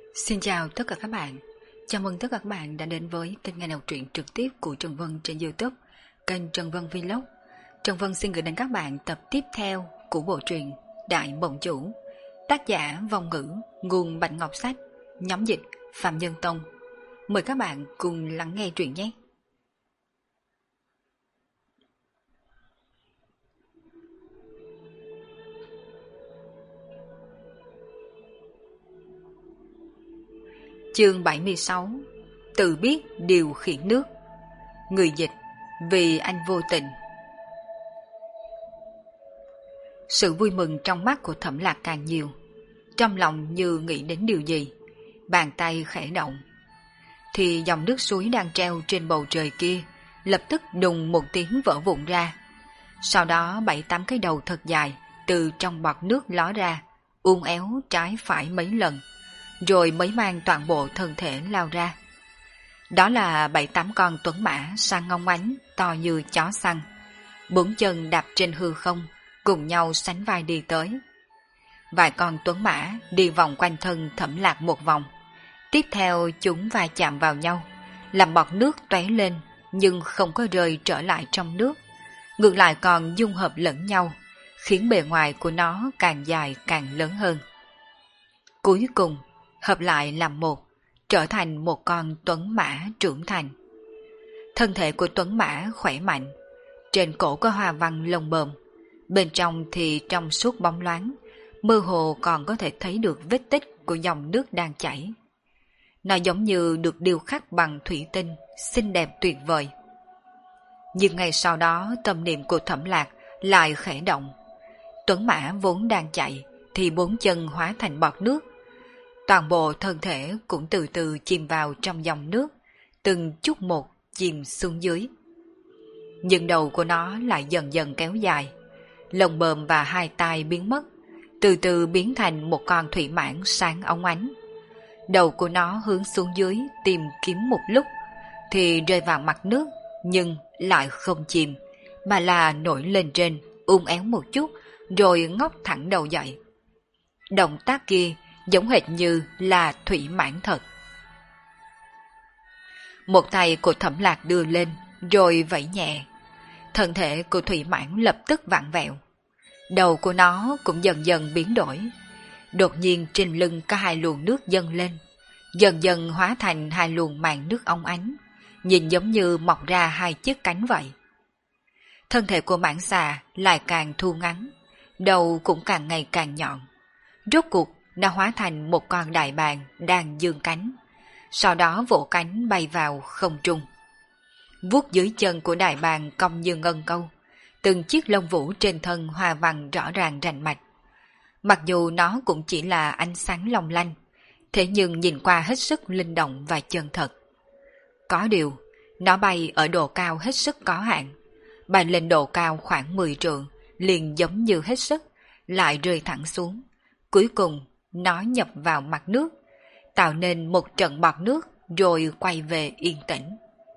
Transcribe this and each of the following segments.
Xin chào tất cả các bạn. Chào mừng tất cả các bạn đã đến với kênh nghe đọc truyện trực tiếp của Trần Vân trên YouTube, kênh Trần Vân Vlog. Trần Vân xin gửi đến các bạn tập tiếp theo của bộ truyện Đại Mộng Chủ, tác giả Vong Ngữ, nguồn Bạch Ngọc Sách, nhóm dịch Phạm Nhân Tông. Mời các bạn cùng lắng nghe truyện nhé. Chương 76. Tự biết điều khiển nước. Người dịch: Vì anh vô tình. Sự vui mừng trong mắt của Thẩm Lạc càng nhiều. Trong lòng như nghĩ đến điều gì, bàn tay khẽ động, thì dòng nước suối đang treo trên bầu trời kia lập tức đùng một tiếng vỡ vụn ra. Sau đó 7-8 cái đầu thật dài từ trong bọt nước ló ra, uốn éo trái phải mấy lần, rồi mới mang toàn bộ thân thể lao ra. Đó là 7-8 con tuấn mã sang ngông ánh to như chó săn, 4 chân đạp trên hư không, cùng nhau sánh vai đi tới. Vài con tuấn mã đi vòng quanh thân Thẩm Lạc một vòng, tiếp theo chúng va chạm vào nhau, làm bọt nước tóe lên, nhưng không có rơi trở lại trong nước, ngược lại còn dung hợp lẫn nhau, khiến bề ngoài của nó càng dài càng lớn hơn. Cuối cùng hợp lại làm một, trở thành một con tuấn mã trưởng thành. Thân thể của tuấn mã khỏe mạnh, trên cổ có hoa văn lông bờm, bên trong thì trong suốt bóng loáng, mơ hồ còn có thể thấy được vết tích của dòng nước đang chảy. Nó giống như được điêu khắc bằng thủy tinh, xinh đẹp tuyệt vời. Nhưng ngay sau đó tâm niệm của Thẩm Lạc lại khẽ động. Tuấn mã vốn đang chạy thì 4 chân hóa thành bọt nước, toàn bộ thân thể cũng từ từ chìm vào trong dòng nước, từng chút một chìm xuống dưới. Nhưng đầu của nó lại dần dần kéo dài, lông bờm và hai tai biến mất, từ từ biến thành một con thủy mãng sáng óng ánh. Đầu của nó hướng xuống dưới tìm kiếm một lúc, thì rơi vào mặt nước, nhưng lại không chìm, mà là nổi lên trên, uốn éo một chút, rồi ngóc thẳng đầu dậy. Động tác kia giống hệt như là thủy mãng thật. Một tay của Thẩm Lạc đưa lên, rồi vẫy nhẹ. Thân thể của thủy mãng lập tức vặn vẹo. Đầu của nó cũng dần dần biến đổi. Đột nhiên trên lưng có 2 luồng nước dâng lên, dần dần hóa thành 2 luồng màn nước óng ánh, nhìn giống như mọc ra 2 chiếc cánh vậy. Thân thể của mãng xà lại càng thu ngắn, đầu cũng càng ngày càng nhọn. Rốt cuộc nó hóa thành một con đại bàng đang dương cánh, sau đó vỗ cánh bay vào không trung. Vuốt dưới chân của đại bàng cong như ngân câu, từng chiếc lông vũ trên thân hoa văn rõ ràng rành mạch. Mặc dù nó cũng chỉ là ánh sáng long lanh, thế nhưng nhìn qua hết sức linh động và chân thật. Có điều, nó bay ở độ cao hết sức có hạn, bay lên độ cao khoảng 10 trượng, liền giống như hết sức, lại rơi thẳng xuống. Cuối cùng, nó nhập vào mặt nước, tạo nên một trận bọt nước, rồi quay về yên tĩnh.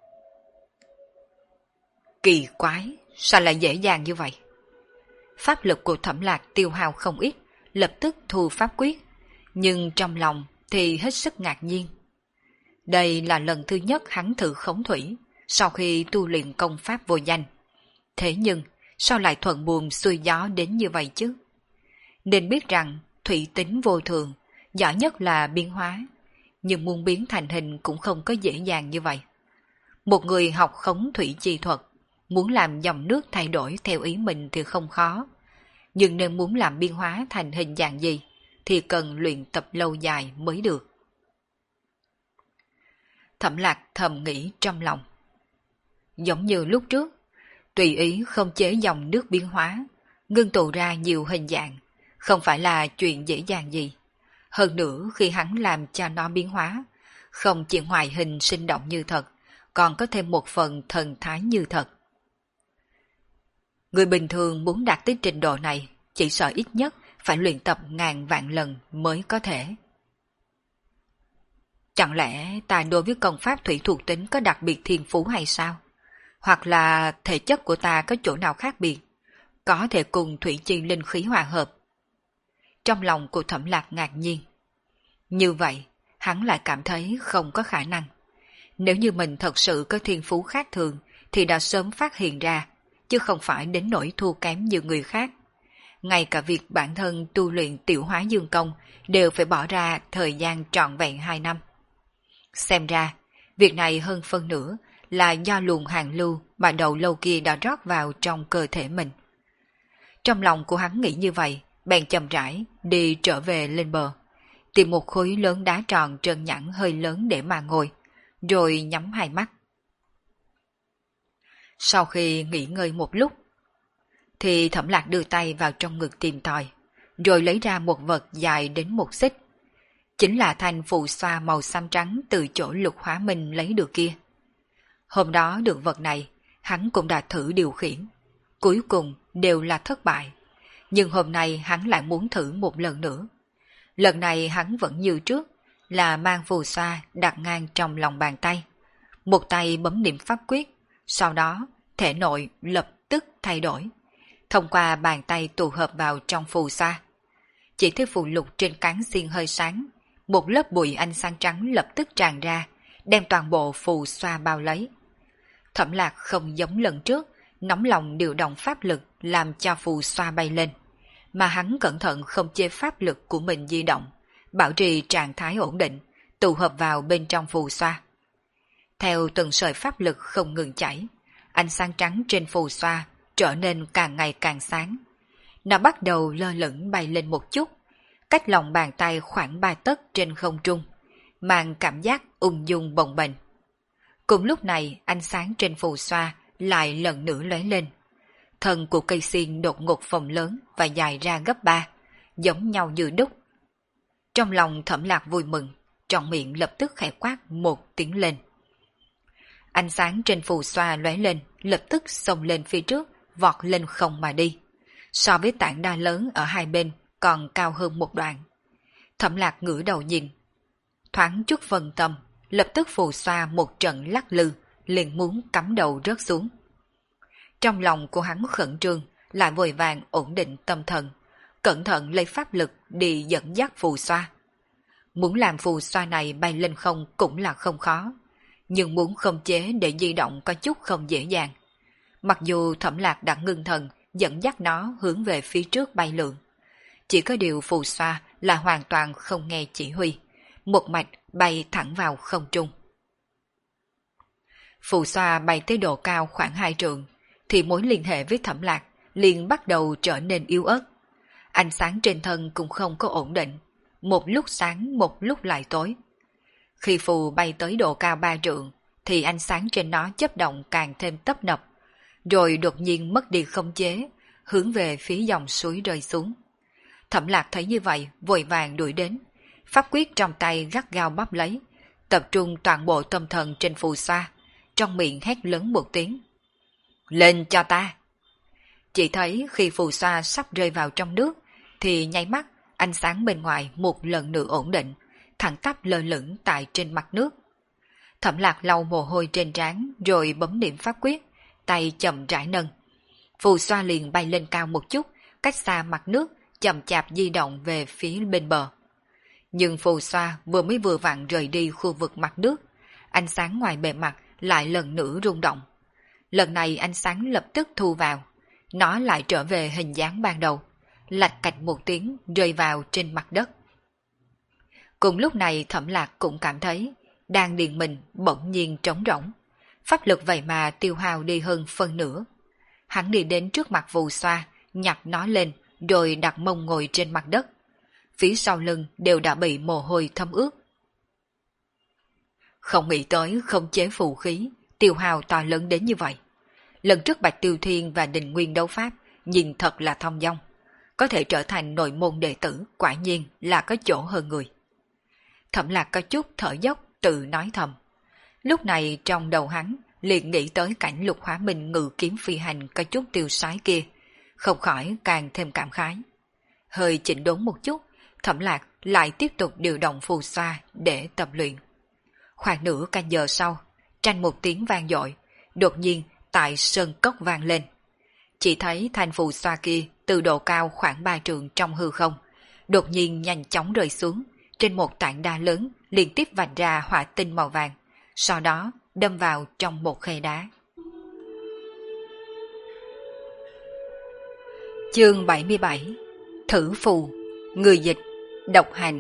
Kỳ quái, sao lại dễ dàng như vậy? Pháp lực của Thẩm Lạc tiêu hao không ít, lập tức thu pháp quyết, nhưng trong lòng thì hết sức ngạc nhiên. Đây là lần thứ nhất hắn thử khống thủy, sau khi tu luyện công pháp vô danh. Thế nhưng, sao lại thuận buồm xuôi gió đến như vậy chứ? Nên biết rằng, thủy tính vô thường, giỏi nhất là biến hóa, nhưng muốn biến thành hình cũng không có dễ dàng như vậy. Một người học khống thủy chi thuật, muốn làm dòng nước thay đổi theo ý mình thì không khó, nhưng nếu muốn làm biến hóa thành hình dạng gì thì cần luyện tập lâu dài mới được. Thẩm Lạc thầm nghĩ trong lòng. Giống như lúc trước, tùy ý không chế dòng nước biến hóa, ngưng tụ ra nhiều hình dạng, không phải là chuyện dễ dàng gì. Hơn nữa khi hắn làm cho nó biến hóa, không chỉ ngoại hình sinh động như thật, còn có thêm một phần thần thái như thật. Người bình thường muốn đạt tới trình độ này, chỉ sợ ít nhất phải luyện tập ngàn vạn lần mới có thể. Chẳng lẽ ta đối với công pháp thủy thuộc tính có đặc biệt thiên phú hay sao? Hoặc là thể chất của ta có chỗ nào khác biệt, có thể cùng thủy chi linh khí hòa hợp? Trong lòng của Thẩm Lạc ngạc nhiên. Như vậy, hắn lại cảm thấy không có khả năng. Nếu như mình thật sự có thiên phú khác thường thì đã sớm phát hiện ra, chứ không phải đến nỗi thua kém như người khác. Ngay cả việc bản thân tu luyện tiểu hóa dương công đều phải bỏ ra thời gian trọn vẹn 2 năm. Xem ra, việc này hơn phân nửa là do luồng hàn lưu mà đầu lâu kia đã rót vào trong cơ thể mình. Trong lòng của hắn nghĩ như vậy, bèn chậm rãi đi trở về lên bờ, tìm một khối lớn đá tròn trơn nhẵn hơi lớn để mà ngồi, rồi nhắm hai mắt. Sau khi nghỉ ngơi một lúc, thì Thẩm Lạc đưa tay vào trong ngực tìm tòi, rồi lấy ra một vật dài đến 1 xích. Chính là thanh phù xoa màu xám trắng từ chỗ Lục Hóa Minh lấy được kia. Hôm đó được vật này, hắn cũng đã thử điều khiển. Cuối cùng đều là thất bại. Nhưng hôm nay hắn lại muốn thử một lần nữa. Lần này hắn vẫn như trước, là mang phù xoa đặt ngang trong lòng bàn tay. Một tay bấm niệm pháp quyết, sau đó thể nội lập tức thay đổi. Thông qua bàn tay tụ hợp vào trong phù xoa. Chỉ thấy phù lục trên cán xiên hơi sáng, một lớp bụi ánh sáng trắng lập tức tràn ra, đem toàn bộ phù xoa bao lấy. Thẩm Lạc không giống lần trước, nóng lòng điều động pháp lực làm cho phù xoa bay lên, mà hắn cẩn thận không chế pháp lực của mình di động, bảo trì trạng thái ổn định, tụ hợp vào bên trong phù xoa. Theo từng sợi pháp lực không ngừng chảy, ánh sáng trắng trên phù xoa trở nên càng ngày càng sáng. Nó bắt đầu lơ lửng bay lên một chút, cách lòng bàn tay khoảng 3 tấc trên không trung, mang cảm giác ung dung bồng bềnh. Cùng lúc này ánh sáng trên phù xoa lại lần nữa lóe lên. Thân của cây xiên đột ngột phồng lớn và dài ra gấp 3, giống nhau như đúc. Trong lòng Thẩm Lạc vui mừng, trong miệng lập tức khẽ quát một tiếng lên. Ánh sáng trên phù xoa lóe lên, lập tức xông lên phía trước, vọt lên không mà đi. So với tảng đá lớn ở hai bên còn cao hơn một đoạn. Thẩm Lạc ngửa đầu nhìn. Thoáng chút phân tâm, lập tức phù xoa một trận lắc lư, liền muốn cắm đầu rớt xuống. Trong lòng của hắn khẩn trương, lại vội vàng ổn định tâm thần, cẩn thận lấy pháp lực đi dẫn dắt phù xoa. Muốn làm phù xoa này bay lên không cũng là không khó, nhưng muốn khống chế để di động có chút không dễ dàng. Mặc dù Thẩm Lạc đã ngưng thần dẫn dắt nó hướng về phía trước bay lượn, chỉ có điều phù xoa là hoàn toàn không nghe chỉ huy, một mạch bay thẳng vào không trung. Phù xoa bay tới độ cao khoảng 2 trượng, thì mối liên hệ với Thẩm Lạc liền bắt đầu trở nên yếu ớt. Ánh sáng trên thân cũng không có ổn định, một lúc sáng một lúc lại tối. Khi phù bay tới độ cao 3 trượng, thì ánh sáng trên nó chớp động càng thêm tấp nập, rồi đột nhiên mất đi khống chế, hướng về phía dòng suối rơi xuống. Thẩm Lạc thấy như vậy, vội vàng đuổi đến, pháp quyết trong tay gắt gao bóp lấy, tập trung toàn bộ tâm thần trên phù xoa, trong miệng hét lớn một tiếng. Lên cho ta! Chỉ thấy khi phù xoa sắp rơi vào trong nước, thì nháy mắt, ánh sáng bên ngoài một lần nữa ổn định, thẳng tắp lơ lửng tại trên mặt nước. Thẩm Lạc lau mồ hôi trên trán, rồi bấm niệm pháp quyết, tay chậm rãi nâng. Phù xoa liền bay lên cao một chút, cách xa mặt nước, chậm chạp di động về phía bên bờ. Nhưng phù xoa vừa vặn rời đi khu vực mặt nước, ánh sáng ngoài bề mặt lại lần nữa rung động. Lần này ánh sáng lập tức thu vào, nó lại trở về hình dáng ban đầu, lạch cạch một tiếng rơi vào trên mặt đất. Cùng lúc này Thẩm Lạc cũng cảm thấy đan điền mình bỗng nhiên trống rỗng, pháp lực vậy mà tiêu hao đi hơn phân nửa. Hắn đi đến trước mặt phù xoa, nhặt nó lên, rồi đặt mông ngồi trên mặt đất. Phía sau lưng đều đã bị mồ hôi thấm ướt. Không nghĩ tới không chế phù khí, tiêu hao to lớn đến như vậy. Lần trước Bạch Tiêu Thiên và Đình Nguyên đấu pháp, nhìn thật là thông dong. Có thể trở thành nội môn đệ tử, quả nhiên là có chỗ hơn người. Thẩm Lạc có chút thở dốc, tự nói thầm. Lúc này trong đầu hắn liền nghĩ tới cảnh Lục Hóa Minh ngự kiếm phi hành có chút tiêu sái kia, không khỏi càng thêm cảm khái. Hơi chỉnh đốn một chút, Thẩm Lạc lại tiếp tục điều động phù xoa để tập luyện. Khoảng nửa canh giờ sau, tranh một tiếng vang dội, đột nhiên tại sơn cốc vang lên. Chỉ thấy thanh phù xoa kia từ độ cao khoảng 3 trượng trong hư không, đột nhiên nhanh chóng rơi xuống, trên một tảng đá lớn liên tiếp vạch ra hỏa tinh màu vàng, sau đó đâm vào trong một khe đá. Chương 77. Thử phù. Người dịch. Độc hành.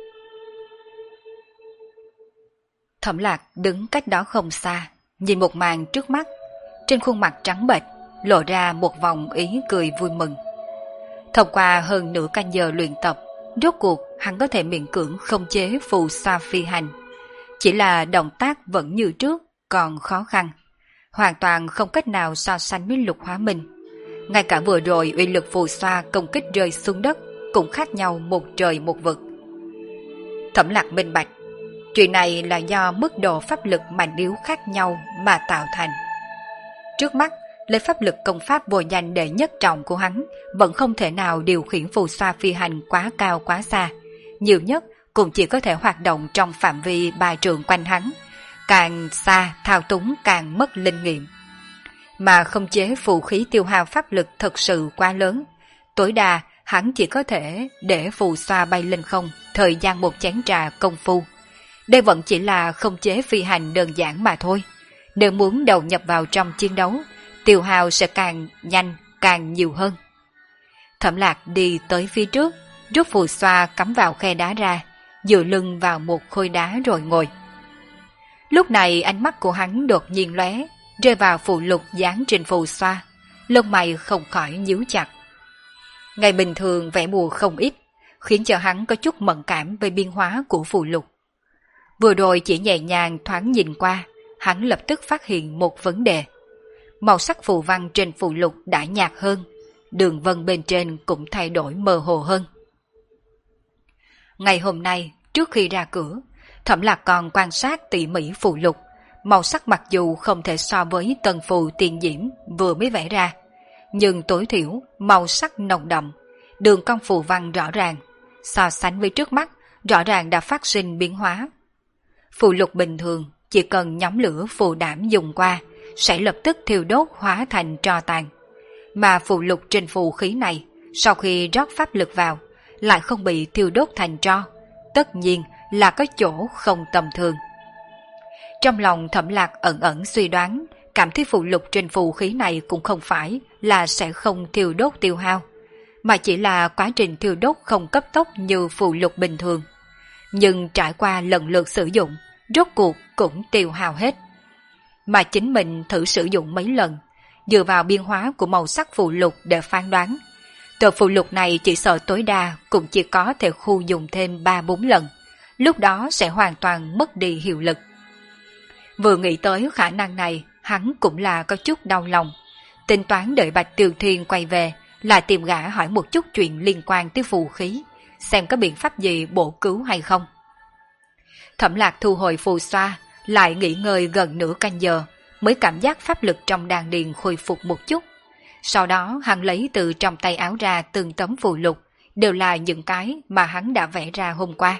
Thẩm Lạc đứng cách đó không xa, nhìn một màn trước mắt, trên khuôn mặt trắng bệch lộ ra một vòng ý cười vui mừng. Thông qua hơn nửa canh giờ luyện tập, rốt cuộc hắn có thể miễn cưỡng khống chế phù xoa phi hành. Chỉ là động tác vẫn như trước, còn khó khăn, hoàn toàn không cách nào so sánh với Lục Hóa Minh. Ngay cả vừa rồi uy lực phù xoa công kích rơi xuống đất cũng khác nhau một trời một vực. Thẩm Lạc minh bạch, chuyện này là do mức độ pháp lực mạnh yếu khác nhau mà tạo thành. Trước mắt, lấy pháp lực công pháp vô danh đệ nhất trọng của hắn vẫn không thể nào điều khiển phù xoa phi hành quá cao quá xa, nhiều nhất cũng chỉ có thể hoạt động trong phạm vi 3 trượng quanh hắn, càng xa thao túng càng mất linh nghiệm. Mà không chế phù khí tiêu hao pháp lực thật sự quá lớn, tối đa hắn chỉ có thể để phù xoa bay lên không thời gian một chén trà công phu. Đây vẫn chỉ là không chế phi hành đơn giản mà thôi. Nếu muốn đầu nhập vào trong chiến đấu, tiêu hao sẽ càng nhanh, càng nhiều hơn. Thẩm Lạc đi tới phía trước, rút phù xoa cắm vào khe đá ra, dựa lưng vào một khối đá rồi ngồi. Lúc này ánh mắt của hắn đột nhiên lóe, rơi vào phù lục dán trên phù xoa, lông mày không khỏi nhíu chặt. Ngày bình thường vẻ mù không ít, khiến cho hắn có chút mẫn cảm về biến hóa của phù lục. Vừa rồi chỉ nhẹ nhàng thoáng nhìn qua, hắn lập tức phát hiện một vấn đề. Màu sắc phù văn trên phù lục đã nhạt hơn, đường vân bên trên cũng thay đổi mơ hồ hơn. Ngày hôm nay, trước khi ra cửa, Thẩm Lạc còn quan sát tỉ mỉ phù lục. Màu sắc mặc dù không thể so với tần phù tiền diễm vừa mới vẽ ra, nhưng tối thiểu màu sắc nồng đậm, đường cong phù văn rõ ràng, so sánh với trước mắt, rõ ràng đã phát sinh biến hóa. Phù lục bình thường chỉ cần nhóm lửa phù đảm dùng qua sẽ lập tức thiêu đốt hóa thành tro tàn, mà phù lục trên phù khí này sau khi rót pháp lực vào lại không bị thiêu đốt thành tro, tất nhiên là có chỗ không tầm thường. Trong lòng Thẩm Lạc ẩn ẩn suy đoán, cảm thấy phù lục trên phù khí này cũng không phải là sẽ không thiêu đốt tiêu hao, mà chỉ là quá trình thiêu đốt không cấp tốc như phù lục bình thường. Nhưng trải qua lần lượt sử dụng, rốt cuộc cũng tiêu hao hết. Mà chính mình thử sử dụng mấy lần, dựa vào biến hóa của màu sắc phù lục để phán đoán, tờ phù lục này chỉ sợ tối đa cũng chỉ có thể khu dùng thêm 3-4 lần, lúc đó sẽ hoàn toàn mất đi hiệu lực. Vừa nghĩ tới khả năng này, hắn cũng là có chút đau lòng, tính toán đợi Bạch Tiêu Thiên quay về là tìm gã hỏi một chút chuyện liên quan tới phù khí, xem có biện pháp gì bổ cứu hay không. Thẩm Lạc thu hồi phù xoa, lại nghỉ ngơi gần nửa canh giờ, mới cảm giác pháp lực trong đan điền khôi phục một chút. Sau đó hắn lấy từ trong tay áo ra từng tấm phù lục, đều là những cái mà hắn đã vẽ ra hôm qua.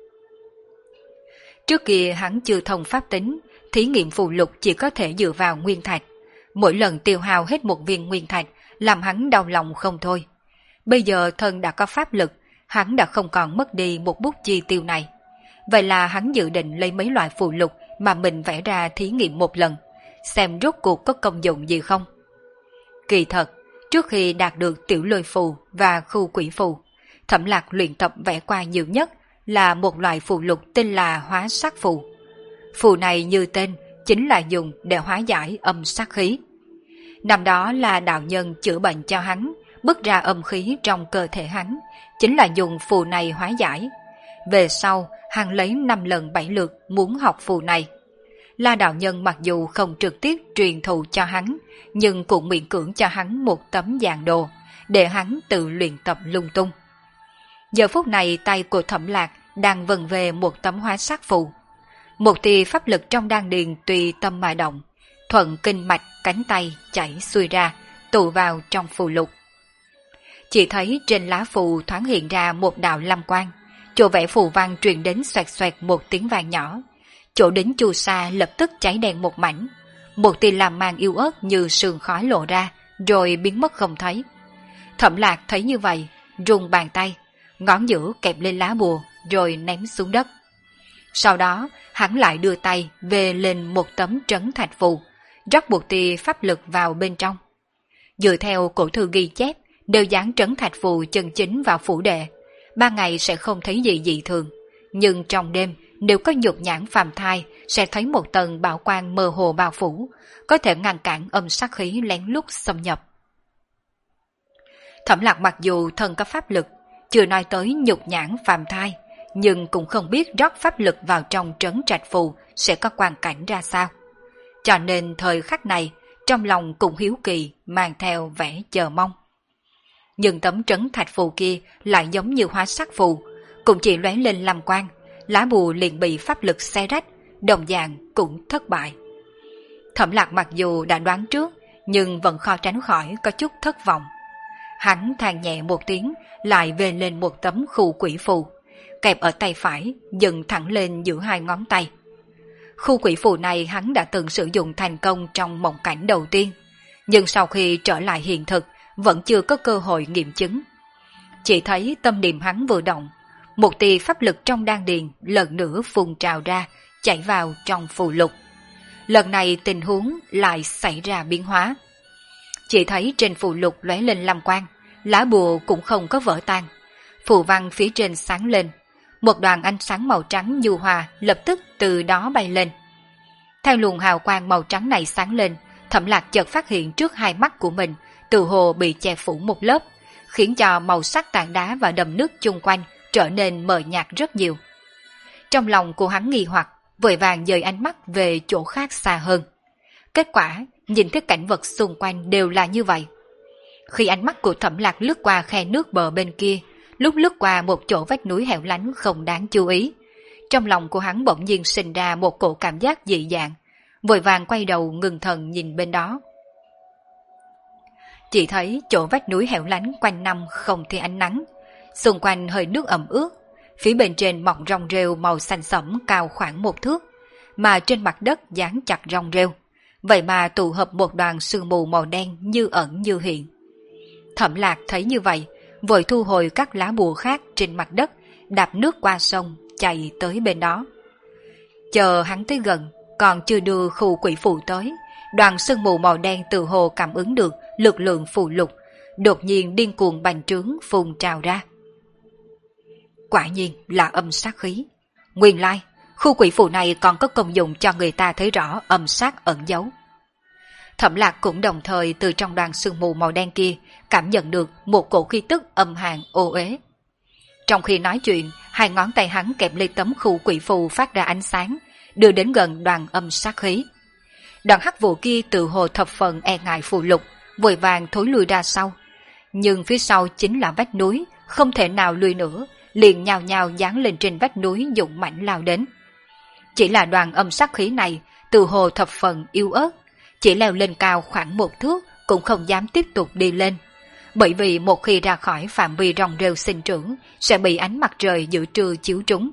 Trước kia hắn chưa thông pháp tính, thí nghiệm phù lục chỉ có thể dựa vào nguyên thạch. Mỗi lần tiêu hao hết một viên nguyên thạch, làm hắn đau lòng không thôi. Bây giờ thân đã có pháp lực, hắn đã không còn mất đi một bút chi tiêu này. Vậy là hắn dự định lấy mấy loại phù lục mà mình vẽ ra thí nghiệm một lần, xem rốt cuộc có công dụng gì không. Kỳ thật, trước khi đạt được tiểu lôi phù và khu quỷ phù, Thẩm Lạc luyện tập vẽ qua nhiều nhất là một loại phù lục tên là hóa sát phù. Phù này như tên, chính là dùng để hóa giải âm sát khí. Năm đó là đạo nhân chữa bệnh cho hắn, bức ra âm khí trong cơ thể hắn, chính là dùng phù này hóa giải. Về sau, hắn lấy 5 lần 7 lượt muốn học phù này. La đạo nhân mặc dù không trực tiếp truyền thụ cho hắn, nhưng cũng miễn cưỡng cho hắn một tấm dạng đồ, để hắn tự luyện tập lung tung. Giờ phút này tay của Thẩm Lạc đang vần về một tấm hóa sát phù. Một tia pháp lực trong đan điền tùy tâm mà động, thuận kinh mạch cánh tay chảy xuôi ra, tụ vào trong phù lục. Chỉ thấy trên lá phù thoáng hiện ra một đạo lam quang, chỗ vẽ phù văn truyền đến xoẹt xoẹt một tiếng vàng nhỏ, chỗ đính chu sa lập tức cháy đen một mảnh, một tia lam mang yếu ớt như sương khói lộ ra, rồi biến mất không thấy. Thẩm Lạc thấy như vậy, rung bàn tay, ngón giữa kẹp lên lá bùa, rồi ném xuống đất. Sau đó, hắn lại đưa tay về lên một tấm trấn thạch phù, rót một tia pháp lực vào bên trong. Dựa theo cổ thư ghi chép, đều dán trấn thạch phù chân chính vào phủ đệ. 3 ngày sẽ không thấy gì dị thường, nhưng trong đêm nếu có nhục nhãn phàm thai sẽ thấy một tầng bảo quang mơ hồ bao phủ, có thể ngăn cản âm sát khí lén lút xâm nhập. Thẩm Lạc mặc dù thân có pháp lực, chưa nói tới nhục nhãn phàm thai, nhưng cũng không biết rót pháp lực vào trong trấn trạch phù sẽ có quang cảnh ra sao. Cho nên thời khắc này, trong lòng cũng hiếu kỳ, mang theo vẻ chờ mong. Nhưng tấm trấn thạch phù kia lại giống như hóa sắc phù, cũng chỉ lóe lên làm quang, lá bùa liền bị pháp lực xé rách, đồng dạng cũng thất bại. Thẩm Lạc mặc dù đã đoán trước, nhưng vẫn khó tránh khỏi có chút thất vọng. Hắn than nhẹ một tiếng, lại về lên một tấm khu quỷ phù, kẹp ở tay phải, dựng thẳng lên giữa 2 ngón tay. Khu quỷ phù này hắn đã từng sử dụng thành công trong mộng cảnh đầu tiên, nhưng sau khi trở lại hiện thực, vẫn chưa có cơ hội nghiệm chứng. Chỉ thấy tâm niệm hắn vừa động, một tia pháp lực trong đan điền lần nữa phun trào ra, chảy vào trong phù lục. Lần này tình huống lại xảy ra biến hóa. Chỉ thấy trên phù lục lóe lên lam quang, lá bùa cũng không có vỡ tan. Phù văn phía trên sáng lên, một đoàn ánh sáng màu trắng nhu hòa lập tức từ đó bay lên. Theo luồng hào quang màu trắng này sáng lên, Thẩm Lạc chợt phát hiện trước 2 mắt của mình từ hồ bị che phủ một lớp, khiến cho màu sắc tảng đá và đầm nước chung quanh trở nên mờ nhạt rất nhiều. Trong lòng của hắn nghi hoặc, vội vàng dời ánh mắt về chỗ khác xa hơn. Kết quả, nhìn thấy cảnh vật xung quanh đều là như vậy. Khi ánh mắt của Thẩm Lạc lướt qua khe nước bờ bên kia, lúc lướt qua một chỗ vách núi hẻo lánh không đáng chú ý, trong lòng của hắn bỗng nhiên sinh ra một cổ cảm giác dị dạng, vội vàng quay đầu ngừng thần nhìn bên đó. Chỉ thấy chỗ vách núi hẻo lánh quanh năm không thấy ánh nắng, xung quanh hơi nước ẩm ướt, phía bên trên mọc rong rêu màu xanh sẫm cao khoảng 1 thước, mà trên mặt đất dán chặt rong rêu, vậy mà tụ hợp một đoàn sương mù màu đen như ẩn như hiện. Thẩm Lạc thấy như vậy, vội thu hồi các lá bùa khác trên mặt đất, đạp nước qua sông, chạy tới bên đó. Chờ hắn tới gần, còn chưa đưa khu quỷ phù tới, đoàn sương mù màu đen từ hồ cảm ứng được lực lượng phù lục, đột nhiên điên cuồng bành trướng phun trào ra. Quả nhiên là âm sát khí. Nguyên lai, khu quỷ phù này còn có công dụng cho người ta thấy rõ âm sát ẩn giấu. Thẩm Lạc cũng đồng thời từ trong đoàn sương mù màu đen kia cảm nhận được một cổ khí tức âm hàn ô uế. Trong khi nói chuyện, 2 ngón tay hắn kẹp lấy tấm khu quỷ phù phát ra ánh sáng, đưa đến gần đoàn âm sát khí. Đoàn hắc vụ kia từ hồ thập phần e ngại phù lục, vội vàng thối lui ra sau. Nhưng phía sau chính là vách núi, không thể nào lui nữa, liền nhào nhào dán lên trên vách núi dũng mãnh lao đến. Chỉ là đoàn âm sát khí này từ hồ thập phần yếu ớt, chỉ leo lên cao khoảng 1 thước cũng không dám tiếp tục đi lên, bởi vì một khi ra khỏi phạm vi rong rêu sinh trưởng sẽ bị ánh mặt trời giữa trưa chiếu trúng.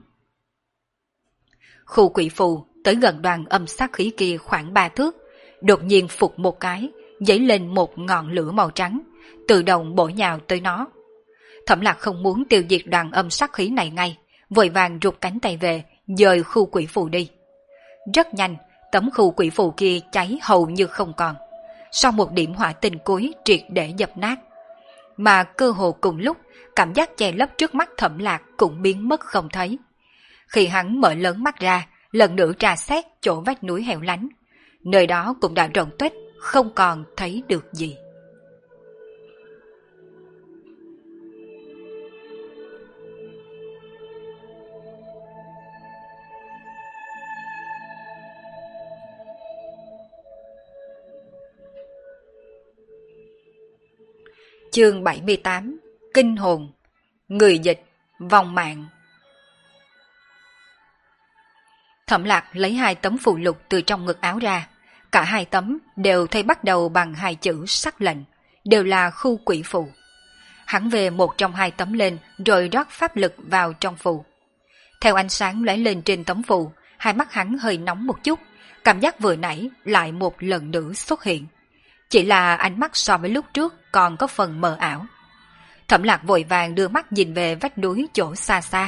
Khu quỷ phù tới gần đoàn âm sát khí kia khoảng 3 thước, đột nhiên phục một cái, dấy lên một ngọn lửa màu trắng, tự động bổ nhào tới nó. Thẩm Lạc không muốn tiêu diệt đoàn âm sát khí này ngay, vội vàng rụt cánh tay về, dời khu quỷ phù đi. Rất nhanh, tấm khu quỷ phù kia cháy hầu như không còn. Sau một điểm hỏa tinh cuối triệt để dập nát. Mà cơ hồ cùng lúc, cảm giác che lấp trước mắt Thẩm Lạc cũng biến mất không thấy. Khi hắn mở lớn mắt ra, lần nữa tra xét chỗ vách núi hẻo lánh, nơi đó cũng đã rộng tuếch, không còn thấy được gì. Chương 78 Kinh hồn. Người dịch vong mạng. Thẩm Lạc lấy 2 tấm phù lục từ trong ngực áo ra, cả 2 tấm đều thấy bắt đầu bằng 2 chữ sắc lệnh, đều là khu quỷ phù. Hắn về một trong 2 tấm lên rồi rót pháp lực vào trong phù. Theo ánh sáng lóe lên trên tấm phù, 2 mắt hắn hơi nóng một chút, cảm giác vừa nãy lại một lần nữa xuất hiện. Chỉ là ánh mắt so với lúc trước còn có phần mờ ảo. Thẩm Lạc vội vàng đưa mắt nhìn về vách núi chỗ xa xa,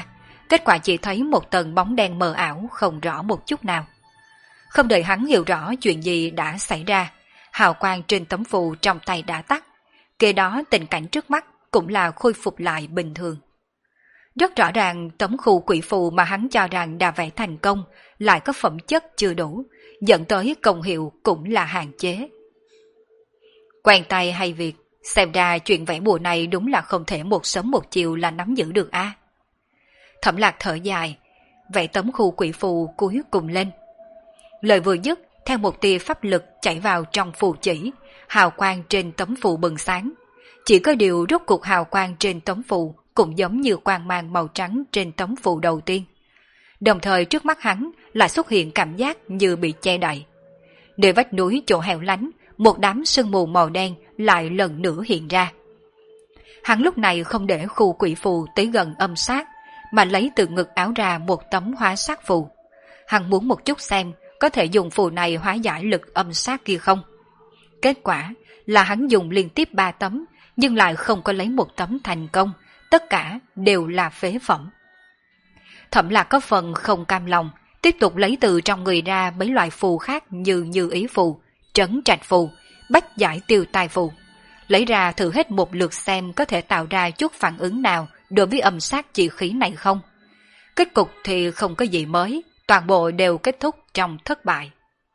Kết quả chỉ thấy một tầng bóng đen mờ ảo không rõ một chút nào. Không đợi hắn hiểu rõ chuyện gì đã xảy ra, hào quang trên tấm phù trong tay đã tắt. Kế đó tình cảnh trước mắt cũng là khôi phục lại bình thường. Rất rõ ràng tấm khu quỷ phù mà hắn cho rằng đã vẽ thành công lại có phẩm chất chưa đủ, dẫn tới công hiệu cũng là hạn chế. Quen tay hay việc, xem ra chuyện vẽ bùa này đúng là không thể một sớm một chiều là nắm giữ được a. Thẩm Lạc thở dài, vẽ tấm khu quỷ phù cuối cùng lên. Lời vừa dứt, theo một tia pháp lực chảy vào trong phù chỉ, hào quang trên tấm phù bừng sáng. Chỉ có điều rốt cuộc hào quang trên tấm phù cũng giống như quang mang màu trắng trên tấm phù đầu tiên. Đồng thời trước mắt hắn lại xuất hiện cảm giác như bị che đậy. Nơi vách núi chỗ hẻo lánh, một đám sương mù màu đen lại lần nữa hiện ra. Hắn lúc này không để khu quỷ phù tới gần âm sát, mà lấy từ ngực áo ra một tấm hóa sát phù. Hắn muốn một chút xem có thể dùng phù này hóa giải lực âm sát kia không. Kết quả là hắn dùng liên tiếp 3 tấm, nhưng lại không có lấy một tấm thành công, tất cả đều là phế phẩm. Thẩm Lạc có phần không cam lòng, tiếp tục lấy từ trong người ra mấy loại phù khác như như ý phù, trấn trạch phù, bách giải tiêu tai phù. Lấy ra thử hết một lượt xem có thể tạo ra chút phản ứng nào đối với âm sát chi khí này không. Kết cục thì không có gì mới, toàn bộ đều kết thúc trong thất bại.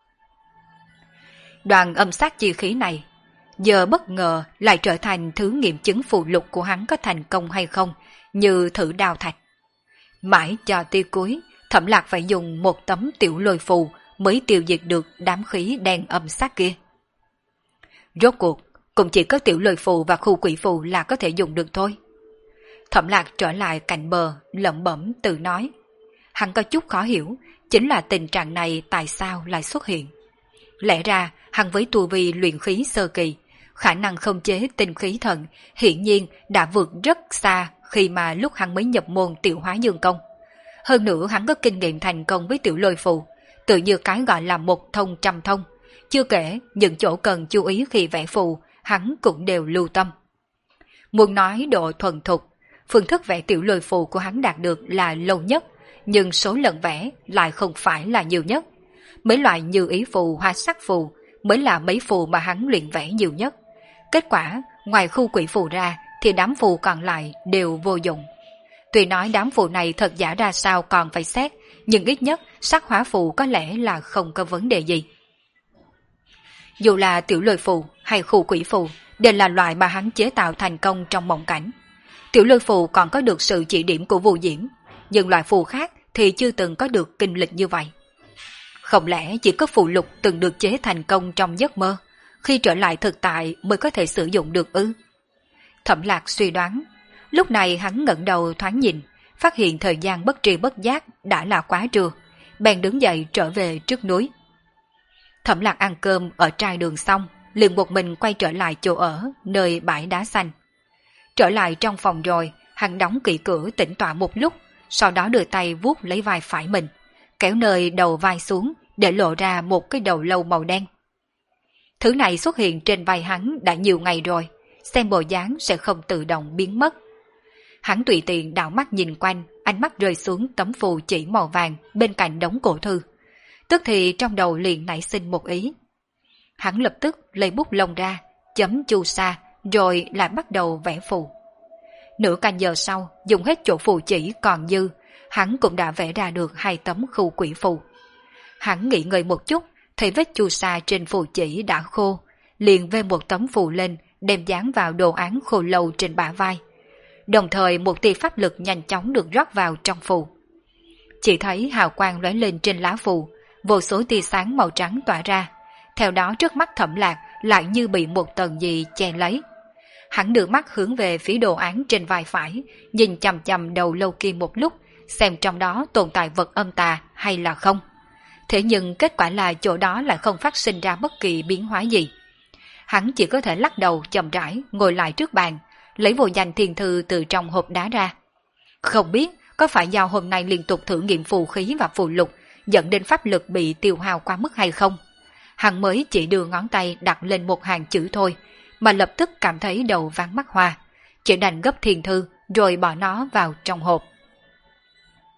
Đoàn âm sát chi khí này giờ bất ngờ lại trở thành thứ nghiệm chứng phù lục của hắn có thành công hay không, như thử đào thạch. Mãi cho tia cuối, Thẩm Lạc phải dùng một tấm tiểu lôi phù mới tiêu diệt được đám khí đen âm sát kia. Rốt cuộc, cũng chỉ có tiểu lôi phù và khu quỷ phù là có thể dùng được thôi. Thẩm Lạc trở lại cạnh bờ, lẩm bẩm tự nói. Hắn có chút khó hiểu, chính là tình trạng này tại sao lại xuất hiện. Lẽ ra, hắn với tu vi luyện khí sơ kỳ, khả năng khống chế tinh khí thần hiển nhiên đã vượt rất xa khi mà lúc hắn mới nhập môn tiểu hóa dương công. Hơn nữa hắn có kinh nghiệm thành công với tiểu lôi phù, tự như cái gọi là một thông trăm thông. Chưa kể những chỗ cần chú ý khi vẽ phù, hắn cũng đều lưu tâm. Muốn nói độ thuần thục, phương thức vẽ tiểu lôi phù của hắn đạt được là lâu nhất, nhưng số lần vẽ lại không phải là nhiều nhất. Mấy loại như ý phù, hoa sắc phù mới là mấy phù mà hắn luyện vẽ nhiều nhất. Kết quả, ngoài khu quỷ phù ra thì đám phù còn lại đều vô dụng. Tuy nói đám phù này thật giả ra sao còn phải xét, nhưng ít nhất sắc hóa phù có lẽ là không có vấn đề gì. Dù là tiểu lôi phù hay khu quỷ phù đều là loại mà hắn chế tạo thành công trong mộng cảnh. Tiểu lôi phù còn có được sự chỉ điểm của Vu Diễm, nhưng loại phù khác thì chưa từng có được kinh lịch như vậy. Không lẽ chỉ có phù lục từng được chế thành công trong giấc mơ, khi trở lại thực tại mới có thể sử dụng được ư? Thẩm Lạc suy đoán. Lúc này hắn ngẩng đầu thoáng nhìn, phát hiện thời gian bất tri bất giác đã là quá trưa, bèn đứng dậy trở về trước núi. Thẩm Lạc ăn cơm ở trai đường xong, liền một mình quay trở lại chỗ ở, nơi bãi đá xanh. Trở lại trong phòng rồi, hắn đóng kỹ cửa tĩnh tọa một lúc, sau đó đưa tay vuốt lấy vai phải mình, kéo nơi đầu vai xuống để lộ ra một cái đầu lâu màu đen. Thứ này xuất hiện trên vai hắn đã nhiều ngày rồi, xem bộ dáng sẽ không tự động biến mất. Hắn tùy tiện đảo mắt nhìn quanh, ánh mắt rơi xuống tấm phù chỉ màu vàng bên cạnh đống cổ thư. Tức thì trong đầu liền nảy sinh một ý. Hắn lập tức lấy bút lông ra, chấm chu sa, rồi lại bắt đầu vẽ phù. Nửa canh giờ sau, dùng hết chỗ phù chỉ còn dư, hắn cũng đã vẽ ra được 2 tấm khu quỷ phù. Hắn nghỉ ngơi một chút, thấy vết chu sa trên phù chỉ đã khô, liền vê một tấm phù lên, đem dán vào đồ án khô lâu trên bả vai. Đồng thời một tia pháp lực nhanh chóng được rót vào trong phù. Chỉ thấy hào quang lóe lên trên lá phù, vô số tia sáng màu trắng tỏa ra, theo đó trước mắt Thẩm Lạc lại như bị một tầng gì che lấy. Hắn đưa mắt hướng về phía đồ án trên vai phải, nhìn chằm chằm đầu lâu kia một lúc, xem trong đó tồn tại vật âm tà hay là không. Thế nhưng kết quả là chỗ đó lại không phát sinh ra bất kỳ biến hóa gì. Hắn chỉ có thể lắc đầu chậm rãi ngồi lại trước bàn, lấy vô danh thiền thư từ trong hộp đá ra. Không biết có phải do hôm nay liên tục thử nghiệm phù khí và phù lục dẫn đến pháp lực bị tiêu hao quá mức hay không. Hắn mới chỉ đưa ngón tay đặt lên một hàng chữ thôi, mà lập tức cảm thấy đầu váng mắt hoa, chỉ đành gấp thiền thư rồi bỏ nó vào trong hộp.